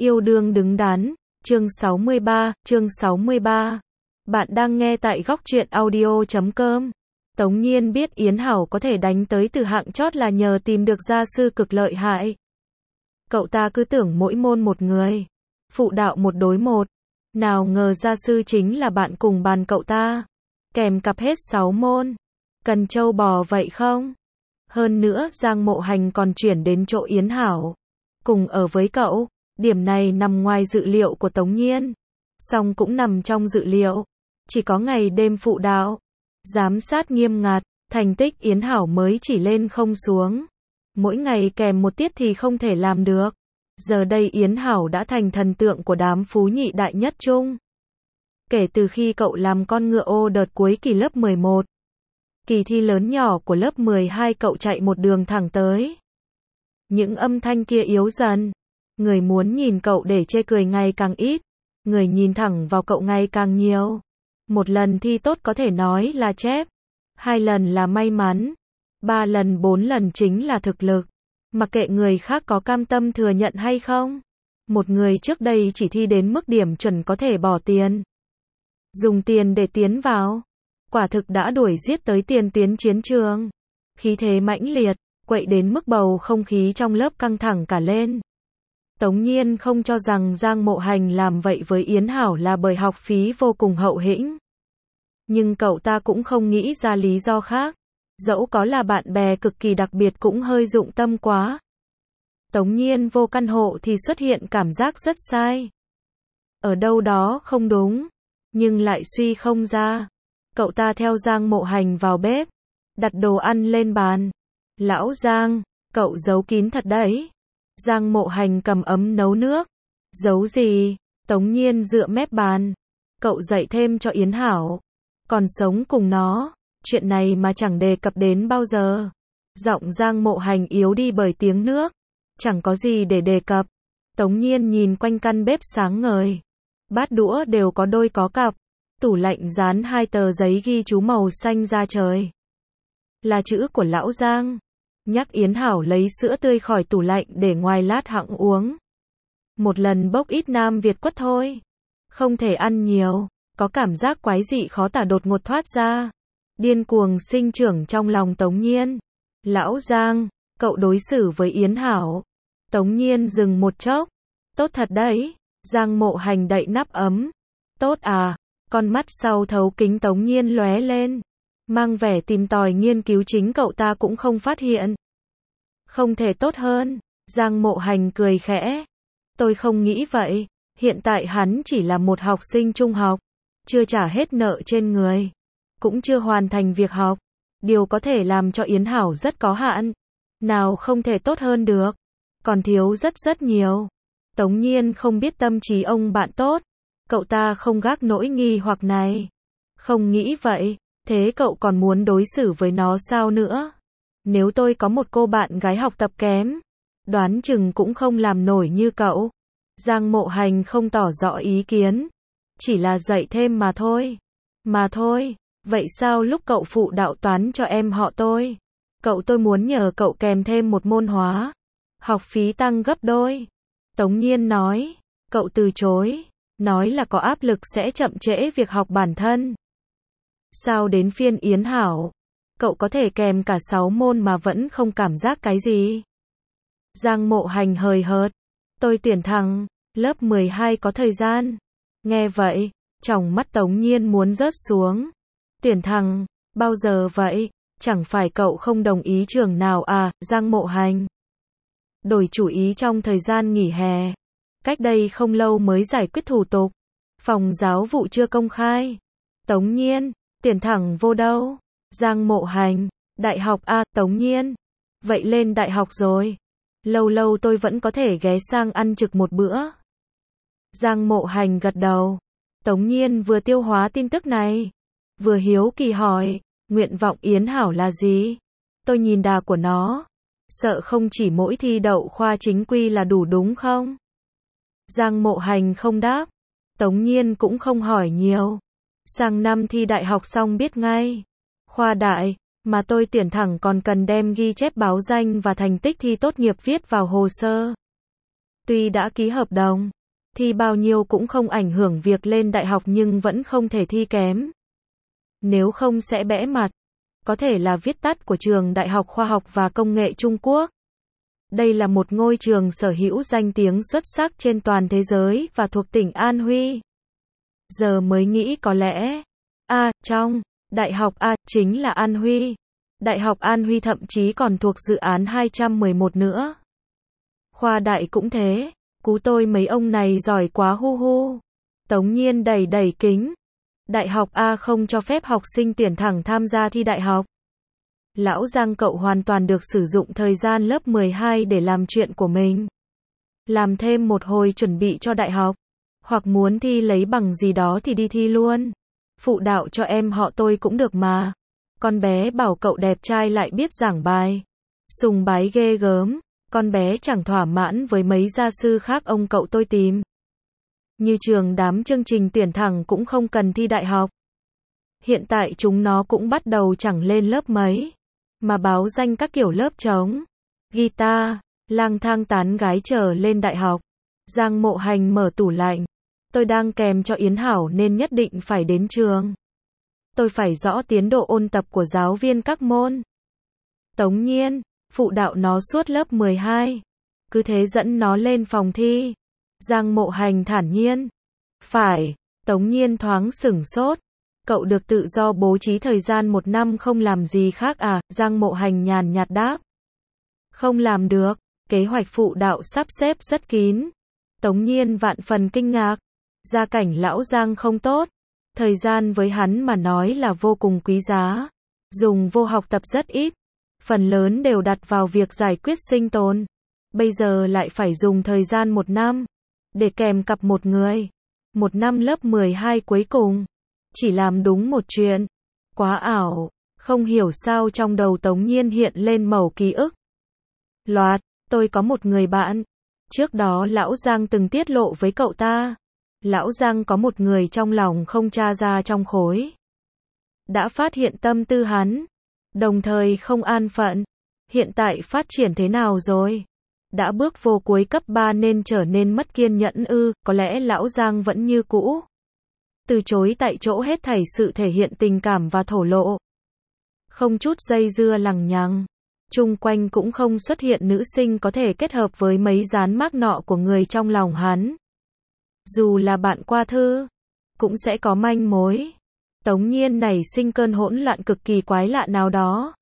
Yêu đương đứng đắn, chương 63. Bạn đang nghe tại góc truyện audio.com. Tống Nhiên biết Yến Hảo có thể đánh tới từ hạng chót là nhờ tìm được gia sư cực lợi hại. Cậu ta cứ tưởng mỗi môn một người, phụ đạo một đối một. Nào ngờ gia sư chính là bạn cùng bàn cậu ta, kèm cặp hết 6 môn. Cần trâu bò vậy không? Hơn nữa Giang Mộ Hành còn chuyển đến chỗ Yến Hảo, cùng ở với cậu. Điểm này nằm ngoài dự liệu của Tống Nhiên, song cũng nằm trong dự liệu. Chỉ có ngày đêm phụ đạo, giám sát nghiêm ngặt, thành tích Yến Hảo mới chỉ lên không xuống. Mỗi ngày kèm một tiết thì không thể làm được. Giờ đây Yến Hảo đã thành thần tượng của đám phú nhị đại nhất trung. Kể từ khi cậu làm con ngựa ô đợt cuối kỳ lớp 11, kỳ thi lớn nhỏ của lớp 12 cậu chạy một đường thẳng tới. Những âm thanh kia yếu dần. Người muốn nhìn cậu để chê cười ngày càng ít, người nhìn thẳng vào cậu ngày càng nhiều. Một lần thi tốt có thể nói là chép, 2 lần là may mắn, 3 lần 4 lần chính là thực lực. Mặc kệ người khác có cam tâm thừa nhận hay không. Một người trước đây chỉ thi đến mức điểm chuẩn có thể bỏ tiền, dùng tiền để tiến vào, quả thực đã đuổi giết tới tiền tuyến chiến trường. Khí thế mãnh liệt, quậy đến mức bầu không khí trong lớp căng thẳng cả lên. Tống Nhiên không cho rằng Giang Mộ Hành làm vậy với Yến Hảo là bởi học phí vô cùng hậu hĩnh. Nhưng cậu ta cũng không nghĩ ra lý do khác. Dẫu có là bạn bè cực kỳ đặc biệt cũng hơi dụng tâm quá. Tống Nhiên vô căn hộ thì xuất hiện cảm giác rất sai. Ở đâu đó không đúng, nhưng lại suy không ra. Cậu ta theo Giang Mộ Hành vào bếp, đặt đồ ăn lên bàn. Lão Giang, cậu giấu kín thật đấy. Giang Mộ Hành cầm ấm nấu nước. Giấu gì? Tống Nhiên dựa mép bàn. Cậu dạy thêm cho Yến Hảo, còn sống cùng nó, chuyện này mà chẳng đề cập đến bao giờ. Giọng Giang Mộ Hành yếu đi bởi tiếng nước. Chẳng có gì để đề cập. Tống Nhiên nhìn quanh căn bếp sáng ngời. Bát đũa đều có đôi có cặp. Tủ lạnh dán 2 tờ giấy ghi chú màu xanh da trời. Là chữ của lão Giang. Nhắc Yến Hảo lấy sữa tươi khỏi tủ lạnh để ngoài lát hẵng uống. Một lần bốc ít Nam Việt quất thôi. Không thể ăn nhiều. Có cảm giác quái dị khó tả đột ngột thoát ra. Điên cuồng sinh trưởng trong lòng Tống Nhiên. Lão Giang, cậu đối xử với Yến Hảo. Tống Nhiên dừng một chốc. Tốt thật đấy. Giang Mộ Hành đậy nắp ấm. Tốt à? Con mắt sau thấu kính Tống Nhiên lóe lên, mang vẻ tìm tòi nghiên cứu chính cậu ta cũng không phát hiện. Không thể tốt hơn. Giang Mộ Hành cười khẽ. Tôi không nghĩ vậy. Hiện tại hắn chỉ là một học sinh trung học, chưa trả hết nợ trên người, cũng chưa hoàn thành việc học. Điều có thể làm cho Yến Hảo rất có hạn. Nào không thể tốt hơn được. Còn thiếu rất nhiều. Tống Nhiên không biết tâm trí ông bạn tốt. Cậu ta không gác nỗi nghi hoặc này. Không nghĩ vậy. Thế cậu còn muốn đối xử với nó sao nữa? Nếu tôi có một cô bạn gái học tập kém, đoán chừng cũng không làm nổi như cậu. Giang Mộ Hành không tỏ rõ ý kiến. Chỉ là dạy thêm mà thôi. Mà thôi. Vậy sao lúc cậu phụ đạo toán cho em họ tôi, tôi muốn nhờ cậu kèm thêm một môn hóa, học phí tăng gấp đôi. Tống Nhiên nói. Cậu từ chối. Nói là có áp lực sẽ chậm trễ việc học bản thân. Sao đến phiên Yến Hảo, cậu có thể kèm cả 6 môn mà vẫn không cảm giác cái gì? Giang Mộ Hành hời hợt. Tôi tuyển thằng lớp 12 có thời gian. Nghe vậy, tròng mắt Tống Nhiên muốn rớt xuống. Tuyển thằng, bao giờ vậy? Chẳng phải cậu không đồng ý trường nào à? Giang Mộ Hành đổi chủ ý trong thời gian nghỉ hè. Cách đây không lâu mới giải quyết thủ tục. Phòng giáo vụ chưa công khai. Tống Nhiên, tuyển thẳng vô đâu? Giang Mộ Hành, đại học à? Tống Nhiên, vậy lên đại học rồi. Lâu lâu tôi vẫn có thể ghé sang ăn trực một bữa. Giang Mộ Hành gật đầu. Tống Nhiên vừa tiêu hóa tin tức này, vừa hiếu kỳ hỏi, nguyện vọng Yến Hảo là gì? Tôi nhìn đà của nó, sợ không chỉ mỗi thi đậu khoa chính quy là đủ đúng không? Giang Mộ Hành không đáp. Tống Nhiên cũng không hỏi nhiều. Sang năm thi đại học xong biết ngay. Khoa đại, mà tôi tuyển thẳng còn cần đem ghi chép báo danh và thành tích thi tốt nghiệp viết vào hồ sơ. Tuy đã ký hợp đồng, thi bao nhiêu cũng không ảnh hưởng việc lên đại học nhưng vẫn không thể thi kém. Nếu không sẽ bẽ mặt. Có thể là viết tắt của Trường Đại học Khoa học và Công nghệ Trung Quốc. Đây là một ngôi trường sở hữu danh tiếng xuất sắc trên toàn thế giới và thuộc tỉnh An Huy. Giờ mới nghĩ có lẽ, trong Đại học chính là An Huy. Đại học An Huy thậm chí còn thuộc dự án 211 nữa. Khoa đại cũng thế, cú tôi mấy ông này giỏi quá hu hu. Tống Nhiên đẩy đẩy kính. Đại học A không cho phép học sinh tuyển thẳng tham gia thi đại học. Lão Giang cậu hoàn toàn được sử dụng thời gian lớp 12 để làm chuyện của mình. Làm thêm một hồi chuẩn bị cho đại học. Hoặc muốn thi lấy bằng gì đó thì đi thi luôn. Phụ đạo cho em họ tôi cũng được mà. Con bé bảo cậu đẹp trai lại biết giảng bài. Sùng bái ghê gớm. Con bé chẳng thỏa mãn với mấy gia sư khác ông cậu tôi tìm. Như trường đám chương trình tuyển thẳng cũng không cần thi đại học. Hiện tại chúng nó cũng bắt đầu chẳng lên lớp mấy. Mà báo danh các kiểu lớp trống, guitar, lang thang tán gái trở lên đại học. Giang Mộ Hành mở tủ lạnh. Tôi đang kèm cho Yến Hảo nên nhất định phải đến trường. Tôi phải rõ tiến độ ôn tập của giáo viên các môn. Tống Nhiên, phụ đạo nó suốt lớp 12. Cứ thế dẫn nó lên phòng thi. Giang Mộ Hành thản nhiên. Phải, Tống Nhiên thoáng sửng sốt. Cậu được tự do bố trí thời gian 1 năm không làm gì khác à? Giang Mộ Hành nhàn nhạt đáp. Không làm được, kế hoạch phụ đạo sắp xếp rất kín. Tống Nhiên vạn phần kinh ngạc. Gia cảnh lão Giang không tốt. Thời gian với hắn mà nói là vô cùng quý giá. Dùng vô học tập rất ít. Phần lớn đều đặt vào việc giải quyết sinh tồn. Bây giờ lại phải dùng thời gian 1 năm. Để kèm cặp một người. 1 năm lớp 12 cuối cùng. Chỉ làm đúng một chuyện. Quá ảo. Không hiểu sao trong đầu Tống Nhiên hiện lên mẩu ký ức. Loạt, tôi có một người bạn. Trước đó lão Giang từng tiết lộ với cậu ta. Lão Giang có một người trong lòng không tra ra trong khối. Đã phát hiện tâm tư hắn. Đồng thời không an phận. Hiện tại phát triển thế nào rồi? Đã bước vô cuối cấp 3 nên trở nên mất kiên nhẫn ư? Có lẽ lão Giang vẫn như cũ. Từ chối tại chỗ hết thảy sự thể hiện tình cảm và thổ lộ. Không chút dây dưa lằng nhằng. Chung quanh cũng không xuất hiện nữ sinh có thể kết hợp với mấy dán mác nọ của người trong lòng hắn. Dù là bạn qua thư, cũng sẽ có manh mối. Tống Nhiên nảy sinh cơn hỗn loạn cực kỳ quái lạ nào đó.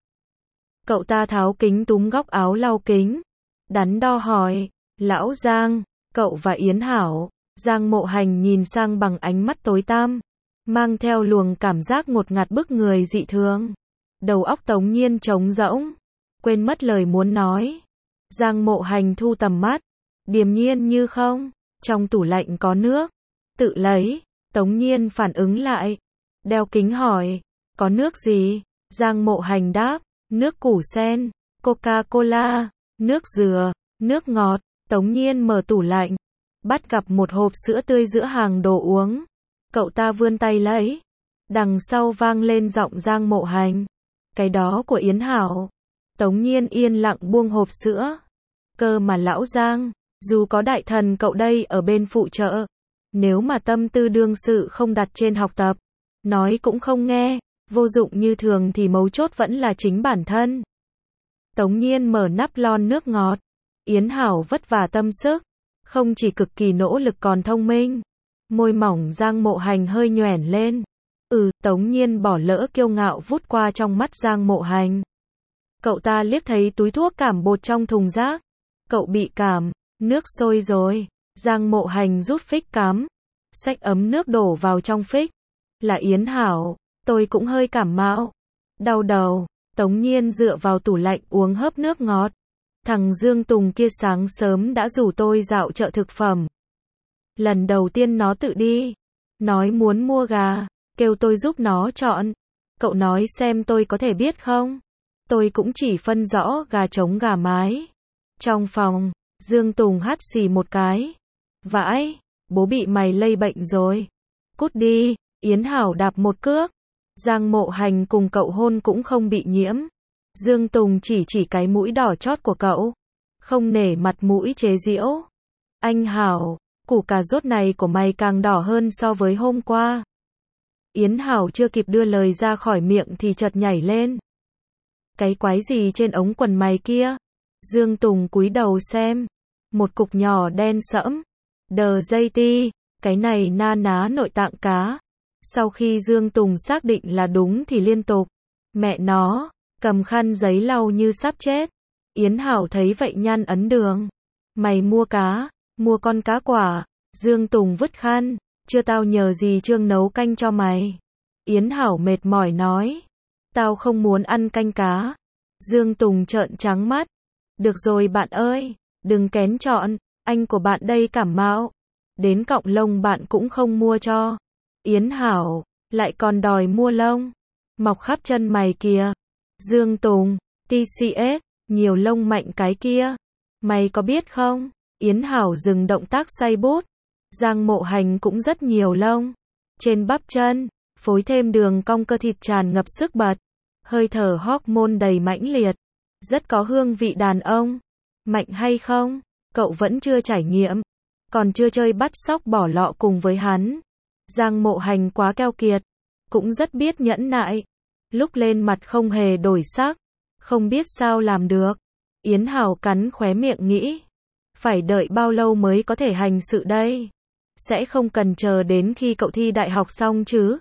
Cậu ta tháo kính túm góc áo lau kính. Đắn đo hỏi, lão Giang, cậu và Yến Hảo. Giang Mộ Hành nhìn sang bằng ánh mắt tối tăm, mang theo luồng cảm giác ngột ngạt bức người dị thường. Đầu óc Tống Nhiên trống rỗng, quên mất lời muốn nói. Giang Mộ Hành thu tầm mắt, điềm nhiên như không, trong tủ lạnh có nước, tự lấy. Tống Nhiên phản ứng lại, đeo kính hỏi, có nước gì? Giang Mộ Hành đáp, nước củ sen, Coca-Cola, nước dừa, nước ngọt. Tống Nhiên mở tủ lạnh, bắt gặp một hộp sữa tươi giữa hàng đồ uống. Cậu ta vươn tay lấy. Đằng sau vang lên giọng Giang Mộ Hành. Cái đó của Yến Hảo. Tống Nhiên yên lặng buông hộp sữa. Cơ mà lão Giang, dù có đại thần cậu đây ở bên phụ trợ, nếu mà tâm tư đương sự không đặt trên học tập, nói cũng không nghe, vô dụng như thường thì mấu chốt vẫn là chính bản thân. Tống Nhiên mở nắp lon nước ngọt. Yến Hảo vất vả tâm sức. Không chỉ cực kỳ nỗ lực còn thông minh. Môi mỏng Giang Mộ Hành hơi nhoẻn lên. Tống Nhiên bỏ lỡ kiêu ngạo vút qua trong mắt Giang Mộ Hành. Cậu ta liếc thấy túi thuốc cảm bột trong thùng rác. Cậu bị cảm, nước sôi rồi. Giang Mộ Hành rút phích cắm. Xách ấm nước đổ vào trong phích. Là Yến Hảo, tôi cũng hơi cảm mạo. Đau đầu. Tống Nhiên dựa vào tủ lạnh uống hớp nước ngọt. Thằng Dương Tùng kia sáng sớm đã rủ tôi dạo chợ thực phẩm. Lần đầu tiên nó tự đi. Nói muốn mua gà, kêu tôi giúp nó chọn. Cậu nói xem tôi có thể biết không? Tôi cũng chỉ phân rõ gà trống gà mái. Trong phòng, Dương Tùng hắt xì một cái. Vãi, bố bị mày lây bệnh rồi. Cút đi, Yến Hảo đạp một cước. Giang Mộ Hành cùng cậu hôn cũng không bị nhiễm. Dương Tùng chỉ cái mũi đỏ chót của cậu. Không nể mặt mũi chế giễu. Anh Hảo, củ cà rốt này của mày càng đỏ hơn so với hôm qua. Yến Hảo chưa kịp đưa lời ra khỏi miệng thì chợt nhảy lên. Cái quái gì trên ống quần mày kia? Dương Tùng cúi đầu xem. Một cục nhỏ đen sẫm. Đờ dây ti, cái này na ná nội tạng cá. Sau khi Dương Tùng xác định là đúng thì liên tục. Mẹ nó, cầm khăn giấy lau như sắp chết. Yến Hảo thấy vậy nhăn ấn đường. Mày mua cá, mua con cá quả. Dương Tùng vứt khăn. Chưa tao nhờ gì Trương nấu canh cho mày. Yến Hảo mệt mỏi nói. Tao không muốn ăn canh cá. Dương Tùng trợn trắng mắt. Được rồi bạn ơi, đừng kén chọn, anh của bạn đây cảm mạo. Đến cọng lông bạn cũng không mua cho. Yến Hảo, lại còn đòi mua lông. Mọc khắp chân mày kìa. Dương Tùng, TCS, nhiều lông mạnh cái kia. Mày có biết không? Yến Hảo dừng động tác xoay bút. Giang Mộ Hành cũng rất nhiều lông. Trên bắp chân, phối thêm đường cong cơ thịt tràn ngập sức bật. Hơi thở hormone đầy mãnh liệt. Rất có hương vị đàn ông. Mạnh hay không? Cậu vẫn chưa trải nghiệm. Còn chưa chơi bắt sóc bỏ lọ cùng với hắn. Giang Mộ Hành quá keo kiệt. Cũng rất biết nhẫn nại. Lúc lên mặt không hề đổi sắc. Không biết sao làm được. Yến Hảo cắn khóe miệng nghĩ. Phải đợi bao lâu mới có thể hành sự đây? Sẽ không cần chờ đến khi cậu thi đại học xong chứ?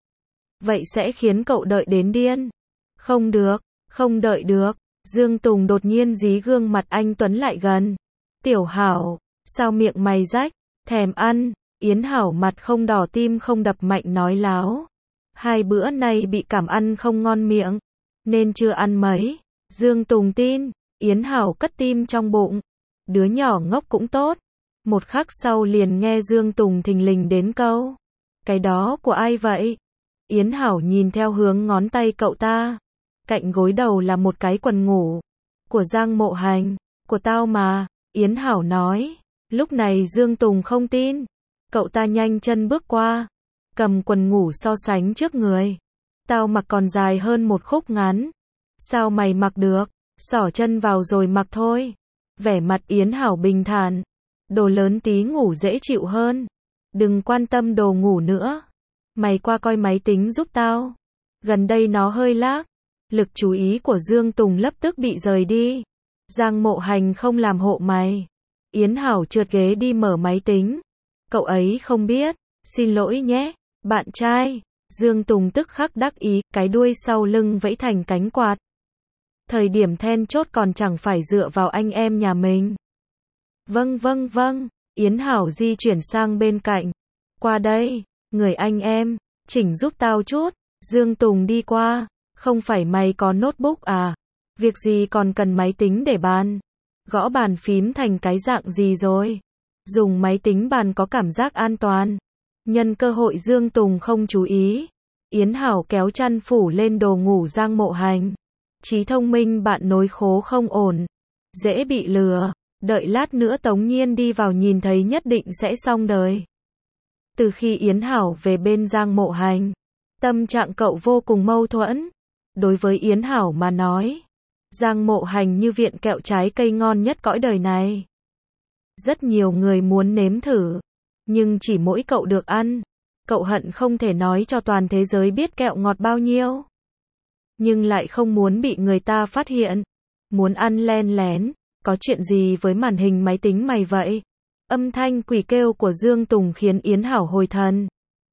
Vậy sẽ khiến cậu đợi đến điên. Không được, không đợi được. Dương Tùng đột nhiên dí gương mặt anh Tuấn lại gần. Tiểu Hảo, sao miệng mày rách? Thèm ăn. Yến Hảo mặt không đỏ tim không đập mạnh nói láo. 2 bữa nay bị cảm ăn không ngon miệng. Nên chưa ăn mấy. Dương Tùng tin. Yến Hảo cất tim trong bụng. Đứa nhỏ ngốc cũng tốt. Một khắc sau liền nghe Dương Tùng thình lình đến câu. Cái đó của ai vậy? Yến Hảo nhìn theo hướng ngón tay cậu ta. Cạnh gối đầu là một cái quần ngủ. Của Giang Mộ Hành. Của tao mà. Yến Hảo nói. Lúc này Dương Tùng không tin. Cậu ta nhanh chân bước qua. Cầm quần ngủ so sánh trước người. Tao mặc còn dài hơn một khúc ngắn. Sao mày mặc được? Xỏ chân vào rồi mặc thôi. Vẻ mặt Yến Hảo bình thản. Đồ lớn tí ngủ dễ chịu hơn. Đừng quan tâm đồ ngủ nữa. Mày qua coi máy tính giúp tao. Gần đây nó hơi lag. Lực chú ý của Dương Tùng lập tức bị rời đi. Giang Mộ Hành không làm hộ mày. Yến Hảo trượt ghế đi mở máy tính. Cậu ấy không biết. Xin lỗi nhé, bạn trai. Dương Tùng tức khắc đắc ý, cái đuôi sau lưng vẫy thành cánh quạt. Thời điểm then chốt còn chẳng phải dựa vào anh em nhà mình. Vâng vâng vâng. Yến Hảo di chuyển sang bên cạnh. Qua đây, người anh em, chỉnh giúp tao chút. Dương Tùng đi qua. Không phải mày có notebook à? Việc gì còn cần máy tính để bàn? Gõ bàn phím thành cái dạng gì rồi? Dùng máy tính bàn có cảm giác an toàn. Nhân cơ hội Dương Tùng không chú ý. Yến Hảo kéo chăn phủ lên đồ ngủ Giang Mộ Hành. Trí thông minh bạn nối khố không ổn. Dễ bị lừa. Đợi lát nữa Tống Nhiên đi vào nhìn thấy nhất định sẽ xong đời. Từ khi Yến Hảo về bên Giang Mộ Hành, tâm trạng cậu vô cùng mâu thuẫn. Đối với Yến Hảo mà nói, Giang Mộ Hành như viện kẹo trái cây ngon nhất cõi đời này. Rất nhiều người muốn nếm thử, nhưng chỉ mỗi cậu được ăn. Cậu hận không thể nói cho toàn thế giới biết kẹo ngọt bao nhiêu. Nhưng lại không muốn bị người ta phát hiện. Muốn ăn len lén. Có chuyện gì với màn hình máy tính mày vậy? Âm thanh quỷ kêu của Dương Tùng khiến Yến Hảo hồi thần.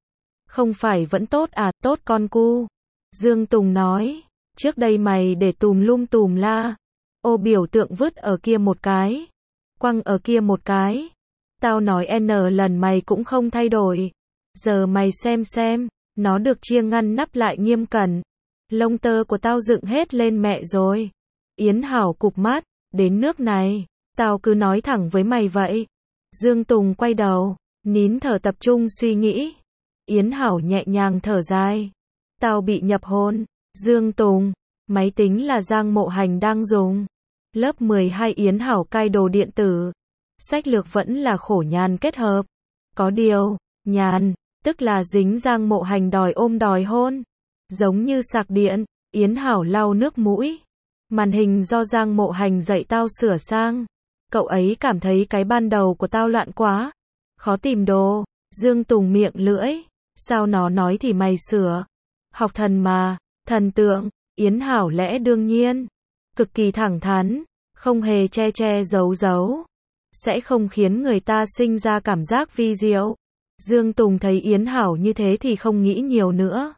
Không phải vẫn tốt à, tốt con cu. Dương Tùng nói, trước đây mày để tùm lum tùm la. Ô biểu tượng vứt ở kia một cái. Quăng ở kia một cái. Tao nói N lần mày cũng không thay đổi. Giờ mày xem, nó được chia ngăn nắp lại nghiêm cẩn. Lông tơ của tao dựng hết lên mẹ rồi. Yến Hảo cụp mắt. Đến nước này, tao cứ nói thẳng với mày vậy. Dương Tùng quay đầu, nín thở tập trung suy nghĩ. Yến Hảo nhẹ nhàng thở dài. Tao bị nhập hôn. Dương Tùng, máy tính là Giang Mộ Hành đang dùng. Lớp 12 Yến Hảo cai đồ điện tử. Sách lược vẫn là khổ nhàn kết hợp. Có điều, nhàn, tức là dính Giang Mộ Hành đòi ôm đòi hôn. Giống như sạc điện, Yến Hảo lau nước mũi. Màn hình do Giang Mộ Hành dạy tao sửa sang. Cậu ấy cảm thấy cái ban đầu của tao loạn quá. Khó tìm đồ. Dương Tùng miệng lưỡi. Sao nó nói thì mày sửa. Học thần mà. Thần tượng. Yến Hảo lẽ đương nhiên. Cực kỳ thẳng thắn. Không hề che che giấu giấu. Sẽ không khiến người ta sinh ra cảm giác vi diệu. Dương Tùng thấy Yến Hảo như thế thì không nghĩ nhiều nữa.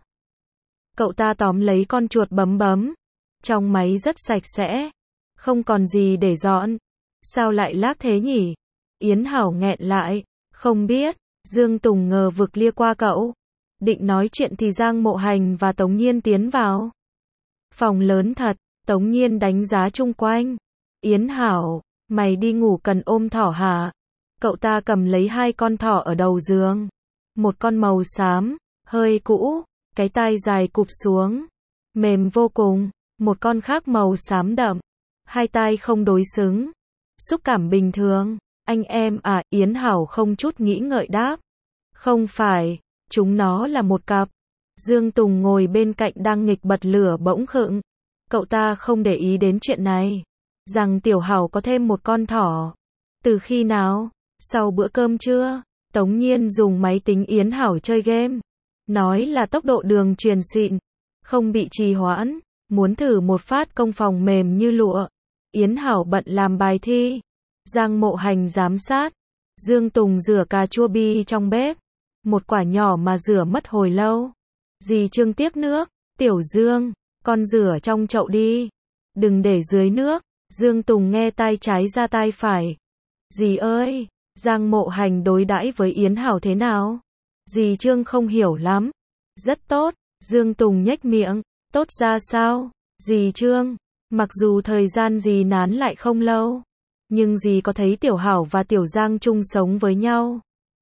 Cậu ta tóm lấy con chuột bấm bấm. Trong máy rất sạch sẽ. Không còn gì để dọn. Sao lại lác thế nhỉ? Yến Hảo nghẹn lại. Không biết. Dương Tùng ngờ vực lia qua cậu. Định nói chuyện thì Giang Mộ Hành và Tống Nhiên tiến vào. Phòng lớn thật. Tống Nhiên đánh giá chung quanh. Yến Hảo, mày đi ngủ cần ôm thỏ hả? Cậu ta cầm lấy 2 con thỏ ở đầu giường. Một con màu xám, hơi cũ, cái tai dài cụp xuống, mềm vô cùng. Một con khác màu xám đậm, 2 tai không đối xứng. Xúc cảm bình thường. Anh em à? Yến Hảo không chút nghĩ ngợi đáp. Không phải, chúng nó là một cặp. Dương Tùng ngồi bên cạnh đang nghịch bật lửa bỗng khựng. Cậu ta không để ý đến chuyện này. Rằng Tiểu Hảo có thêm một con thỏ. Từ khi nào? Sau bữa cơm trưa, Tống Nhiên dùng máy tính Yến Hảo chơi game. Nói là tốc độ đường truyền xịn. Không bị trì hoãn. Muốn thử một phát công phòng mềm như lụa. Yến Hảo bận làm bài thi. Giang Mộ Hành giám sát. Dương Tùng rửa cà chua bi trong bếp. Một quả nhỏ mà rửa mất hồi lâu. Dì Trương tiếc nước. Tiểu Dương, con rửa trong chậu đi. Đừng để dưới nước. Dương Tùng nghe tai trái ra tai phải. Dì ơi, Giang Mộ Hành đối đãi với Yến Hảo thế nào? Dì Trương không hiểu lắm. Rất tốt. Dương Tùng nhếch miệng. Tốt ra sao? Dì Trương, mặc dù thời gian dì nán lại không lâu, nhưng dì có thấy Tiểu Hảo và Tiểu Giang chung sống với nhau.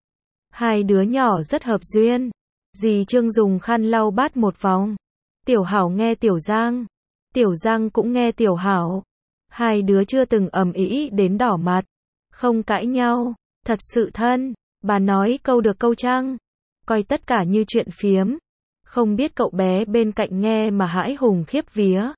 2 đứa nhỏ rất hợp duyên. Dì Trương dùng khăn lau bát một vòng. Tiểu Hảo nghe Tiểu Giang. Tiểu Giang cũng nghe Tiểu Hảo. 2 đứa chưa từng ầm ĩ đến đỏ mặt. Không cãi nhau. Thật sự thân. Bà nói câu được câu trăng. Coi tất cả như chuyện phiếm. Không biết cậu bé bên cạnh nghe mà hãi hùng khiếp vía.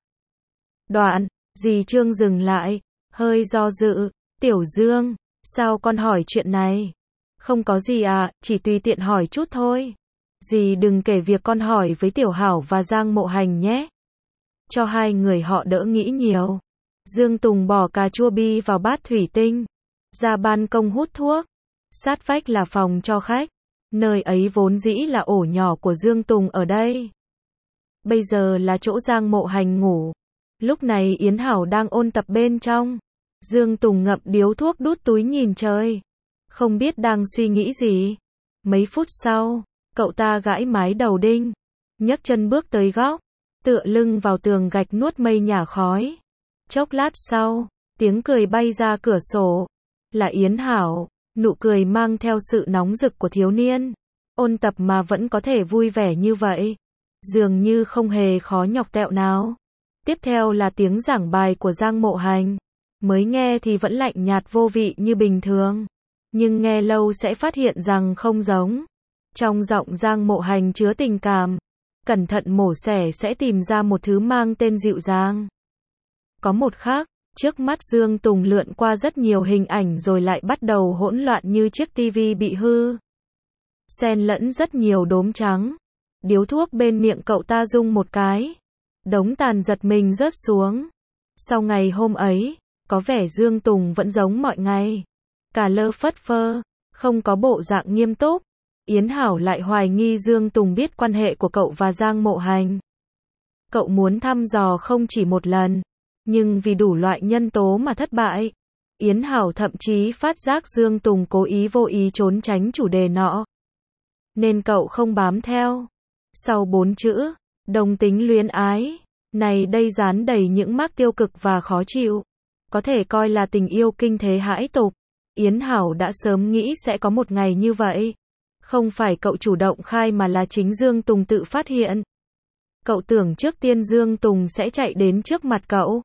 Đoạn, dì Trương dừng lại. Hơi do dự. Tiểu Dương, sao con hỏi chuyện này? Không có gì à, chỉ tùy tiện hỏi chút thôi. Dì đừng kể việc con hỏi với Tiểu Hảo và Giang Mộ Hành nhé. Cho 2 người họ đỡ nghĩ nhiều. Dương Tùng bỏ cà chua bi vào bát thủy tinh. Ra ban công hút thuốc. Sát vách là phòng cho khách. Nơi ấy vốn dĩ là ổ nhỏ của Dương Tùng ở đây. Bây giờ là chỗ Giang Mộ Hành ngủ. Lúc này Yến Hảo đang ôn tập bên trong. Dương Tùng ngậm điếu thuốc đút túi nhìn trời. Không biết đang suy nghĩ gì. Mấy phút sau, cậu ta gãi mái đầu đinh. Nhấc chân bước tới góc. Tựa lưng vào tường gạch nuốt mây nhả khói. Chốc lát sau, tiếng cười bay ra cửa sổ. Là Yến Hảo. Nụ cười mang theo sự nóng rực của thiếu niên. Ôn tập mà vẫn có thể vui vẻ như vậy. Dường như không hề khó nhọc tẹo nào. Tiếp theo là tiếng giảng bài của Giang Mộ Hành. Mới nghe thì vẫn lạnh nhạt vô vị như bình thường. Nhưng nghe lâu sẽ phát hiện rằng không giống. Trong giọng Giang Mộ Hành chứa tình cảm. Cẩn thận mổ xẻ sẽ tìm ra một thứ mang tên dịu dàng. Có một khắc, trước mắt Dương Tùng lượn qua rất nhiều hình ảnh rồi lại bắt đầu hỗn loạn như chiếc tivi bị hư. Xen lẫn rất nhiều đốm trắng. Điếu thuốc bên miệng cậu ta rung một cái. Đống tàn giật mình rớt xuống. Sau ngày hôm ấy, có vẻ Dương Tùng vẫn giống mọi ngày. Cả lơ phất phơ, không có bộ dạng nghiêm túc. Yến Hảo lại hoài nghi Dương Tùng biết quan hệ của cậu và Giang Mộ Hành. Cậu muốn thăm dò không chỉ một lần, nhưng vì đủ loại nhân tố mà thất bại. Yến Hảo thậm chí phát giác Dương Tùng cố ý vô ý trốn tránh chủ đề nọ. Nên cậu không bám theo. Sau 4 chữ, đồng tính luyến ái, này đây dán đầy những mác tiêu cực và khó chịu. Có thể coi là tình yêu kinh thế hãi tục. Yến Hảo đã sớm nghĩ sẽ có một ngày như vậy. Không phải cậu chủ động khai mà là chính Dương Tùng tự phát hiện. Cậu tưởng trước tiên Dương Tùng sẽ chạy đến trước mặt cậu.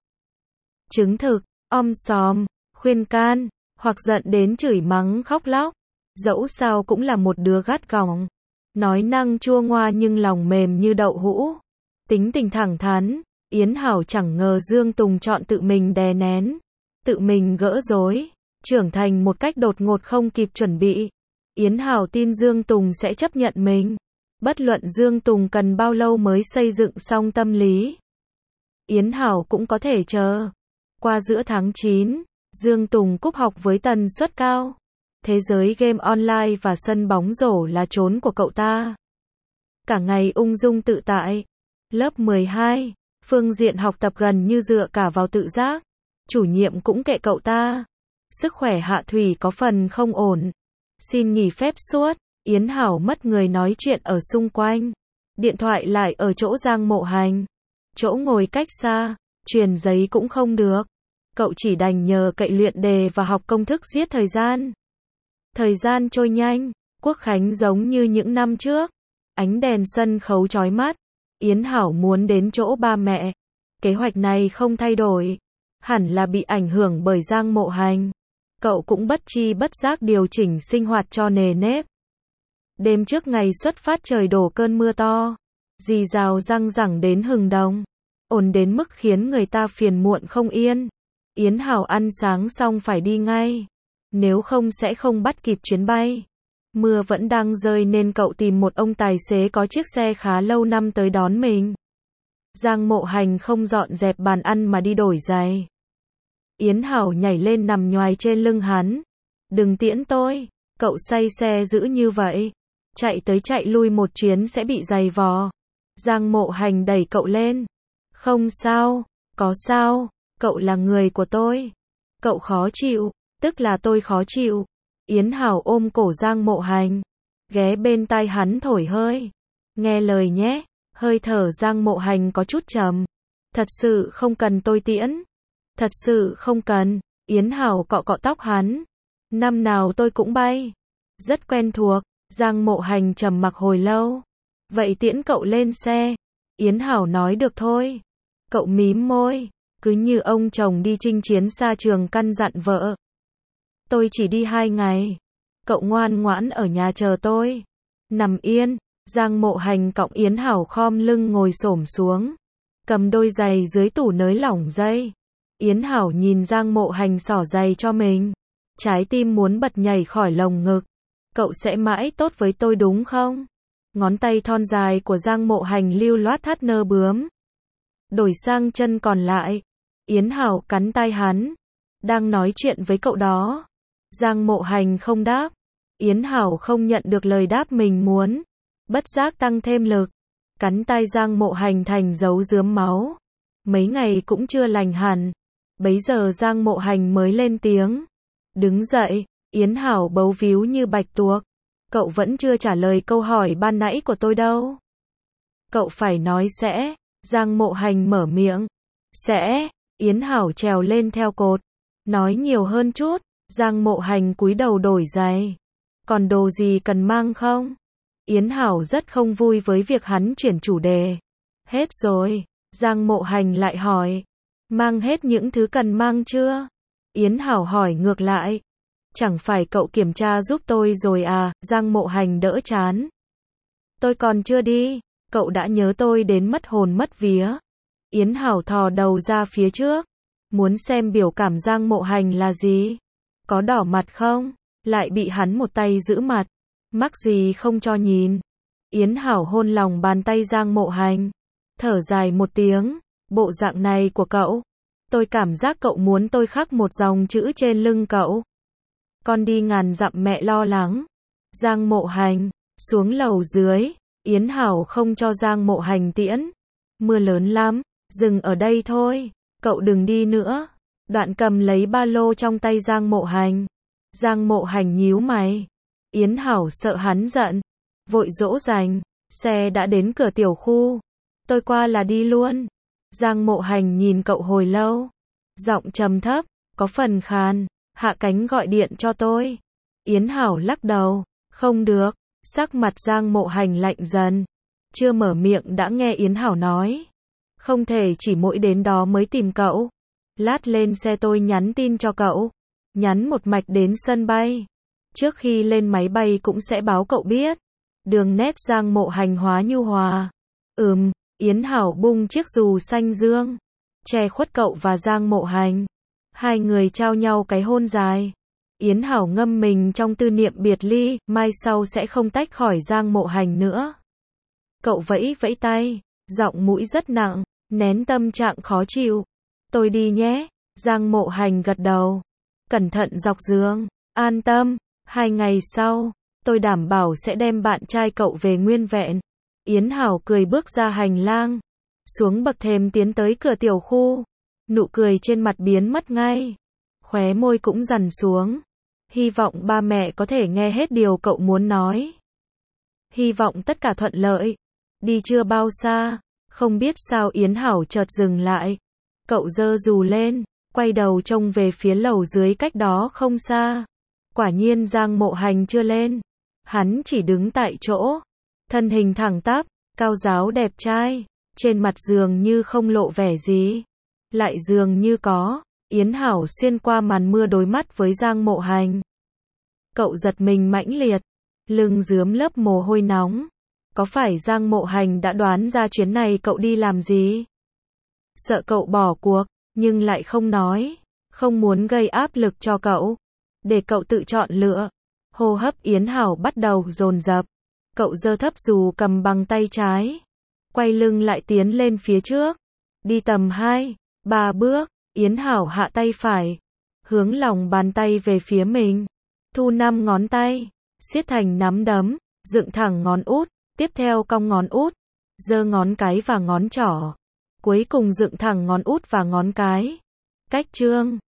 Chứng thực, om sòm, khuyên can, hoặc giận đến chửi mắng khóc lóc. Dẫu sao cũng là một đứa gắt gỏng. Nói năng chua ngoa nhưng lòng mềm như đậu hũ. Tính tình thẳng thắn. Yến Hảo chẳng ngờ Dương Tùng chọn tự mình đè nén. Tự mình gỡ rối. trưởng thành một cách đột ngột không kịp chuẩn bị. Yến Hảo tin Dương Tùng sẽ chấp nhận mình. Bất luận Dương Tùng cần bao lâu mới xây dựng xong tâm lý, Yến Hảo cũng có thể chờ. Qua giữa tháng 9, Dương Tùng cúp học với tần suất cao. Thế giới game online và sân bóng rổ là chốn của cậu ta. Cả ngày ung dung tự tại. Lớp 12, phương diện học tập gần như dựa cả vào tự giác. Chủ nhiệm cũng kệ cậu ta. Sức khỏe Hạ Thủy có phần không ổn. Xin nghỉ phép suốt. Yến Hảo mất người nói chuyện ở xung quanh. Điện thoại lại ở chỗ Giang Mộ Hành. Chỗ ngồi cách xa, truyền giấy cũng không được. Cậu chỉ đành nhờ cậy luyện đề và học công thức giết thời gian. Thời gian trôi nhanh, Quốc khánh giống như những năm trước. Ánh đèn sân khấu chói mắt. Yến Hảo muốn đến chỗ ba mẹ. Kế hoạch này không thay đổi. Hẳn là bị ảnh hưởng bởi Giang Mộ Hành. Cậu cũng bất tri bất giác điều chỉnh sinh hoạt cho nề nếp. Đêm trước ngày xuất phát trời đổ cơn mưa to. Rì rào răng rẳng đến hừng đông. Ồn đến mức khiến người ta phiền muộn không yên. Yến Hảo ăn sáng xong phải đi ngay. Nếu không sẽ không bắt kịp chuyến bay. Mưa vẫn đang rơi nên cậu tìm một ông tài xế có chiếc xe khá lâu năm tới đón mình. Giang Mộ Hành không dọn dẹp bàn ăn mà đi đổi giày. Yến Hảo nhảy lên nằm nhoài trên lưng hắn. Đừng tiễn tôi, cậu say xe dữ như vậy. Chạy tới chạy lui một chuyến sẽ bị giày vò. Giang Mộ Hành đẩy cậu lên. Không sao, có sao, cậu là người của tôi. Cậu khó chịu, tức là tôi khó chịu. Yến Hảo ôm cổ Giang Mộ Hành, ghé bên tai hắn thổi hơi. Nghe lời nhé. Hơi thở Giang Mộ Hành có chút trầm. Thật sự không cần tôi tiễn. Thật sự không cần. Yến Hảo cọ cọ tóc hắn. Năm nào tôi cũng bay. Rất quen thuộc. Giang Mộ Hành trầm mặc hồi lâu. Vậy tiễn cậu lên xe. Yến Hảo nói được thôi. Cậu mím môi. Cứ như ông chồng đi chinh chiến xa trường căn dặn vợ. Tôi chỉ đi 2 ngày. Cậu ngoan ngoãn ở nhà chờ tôi. Nằm yên. Giang Mộ Hành cõng Yến Hảo khom lưng ngồi xổm xuống. Cầm đôi giày dưới tủ nới lỏng dây. Yến Hảo nhìn Giang Mộ Hành xỏ giày cho mình. Trái tim muốn bật nhảy khỏi lồng ngực. Cậu sẽ mãi tốt với tôi đúng không? Ngón tay thon dài của Giang Mộ Hành lưu loát thắt nơ bướm. Đổi sang chân còn lại. Yến Hảo cắn tay hắn. Đang nói chuyện với cậu đó. Giang Mộ Hành không đáp. Yến Hảo không nhận được lời đáp mình muốn. Bất giác tăng thêm lực. Cắn tay Giang Mộ Hành thành dấu rướm máu. Mấy ngày cũng chưa lành hẳn. Bấy giờ Giang Mộ Hành mới lên tiếng. Đứng dậy. Yến Hảo bấu víu như bạch tuộc. Cậu vẫn chưa trả lời câu hỏi ban nãy của tôi đâu. Cậu phải nói sẽ. Giang Mộ Hành mở miệng. Sẽ. Yến Hảo trèo lên theo cột. Nói nhiều hơn chút. Giang Mộ Hành cúi đầu đổi giày. Còn đồ gì cần mang không? Yến Hảo rất không vui với việc hắn chuyển chủ đề. Hết rồi. Giang Mộ Hành lại hỏi. Mang hết những thứ cần mang chưa? Yến Hảo hỏi ngược lại. Chẳng phải cậu kiểm tra giúp tôi rồi à? Giang Mộ Hành đỡ chán. Tôi còn chưa đi. Cậu đã nhớ tôi đến mất hồn mất vía. Yến Hảo thò đầu ra phía trước. Muốn xem biểu cảm Giang Mộ Hành là gì? Có đỏ mặt không? Lại bị hắn một tay giữ mặt. Mắc gì không cho nhìn. Yến Hảo hôn lòng bàn tay Giang Mộ Hành. Thở dài một tiếng. Bộ dạng này của cậu. Tôi cảm giác cậu muốn tôi khắc một dòng chữ trên lưng cậu. Con đi ngàn dặm mẹ lo lắng. Giang Mộ Hành. Xuống lầu dưới. Yến Hảo không cho Giang Mộ Hành tiễn. Mưa lớn lắm. Dừng ở đây thôi. Cậu đừng đi nữa. Đoạn cầm lấy ba lô trong tay Giang Mộ Hành. Giang Mộ Hành nhíu mày. Yến Hảo sợ hắn giận. Vội dỗ dành. Xe đã đến cửa tiểu khu. Tôi qua là đi luôn. Giang Mộ Hành nhìn cậu hồi lâu. Giọng trầm thấp. Có phần khàn. Hạ cánh gọi điện cho tôi. Yến Hảo lắc đầu. Không được. Sắc mặt Giang Mộ Hành lạnh dần. Chưa mở miệng đã nghe Yến Hảo nói. Không thể chỉ mỗi đến đó mới tìm cậu. Lát lên xe tôi nhắn tin cho cậu. Nhắn một mạch đến sân bay. Trước khi lên máy bay cũng sẽ báo cậu biết. Đường nét Giang Mộ Hành hóa nhu hòa. Yến Hảo bung chiếc dù xanh dương. Che khuất cậu và Giang Mộ Hành. Hai người trao nhau cái hôn dài. Yến Hảo ngâm mình trong tư niệm biệt ly, mai sau sẽ không tách khỏi Giang Mộ Hành nữa. Cậu vẫy vẫy tay, giọng mũi rất nặng, nén tâm trạng khó chịu. Tôi đi nhé. Giang Mộ Hành gật đầu. Cẩn thận dọc giường. An tâm. 2 ngày sau, tôi đảm bảo sẽ đem bạn trai cậu về nguyên vẹn. Yến Hảo cười bước ra hành lang, xuống bậc thềm tiến tới cửa tiểu khu. Nụ cười trên mặt biến mất ngay. Khóe môi cũng dằn xuống. Hy vọng ba mẹ có thể nghe hết điều cậu muốn nói. Hy vọng tất cả thuận lợi. Đi chưa bao xa, không biết sao Yến Hảo chợt dừng lại. Cậu giơ dù lên, quay đầu trông về phía lầu dưới cách đó không xa. Quả nhiên Giang Mộ Hành chưa lên. Hắn chỉ đứng tại chỗ. Thân hình thẳng tắp, cao ráo đẹp trai. Trên mặt dường như không lộ vẻ gì. Lại dường như có. Yến Hảo xuyên qua màn mưa đối mắt với Giang Mộ Hành. Cậu giật mình mãnh liệt. Lưng rướm lớp mồ hôi nóng. Có phải Giang Mộ Hành đã đoán ra chuyến này cậu đi làm gì? Sợ cậu bỏ cuộc, nhưng lại không nói. Không muốn gây áp lực cho cậu. Để cậu tự chọn lựa. Hô hấp Yến Hảo bắt đầu dồn dập. Cậu giơ thấp dù cầm bằng tay trái. Quay lưng lại tiến lên phía trước. Đi tầm 2, 3 bước. Yến Hảo hạ tay phải. Hướng lòng bàn tay về phía mình. Thu 5 ngón tay. Siết thành nắm đấm. Dựng thẳng ngón út. Tiếp theo cong ngón út. Giơ ngón cái và ngón trỏ. Cuối cùng dựng thẳng ngón út và ngón cái. Cách chương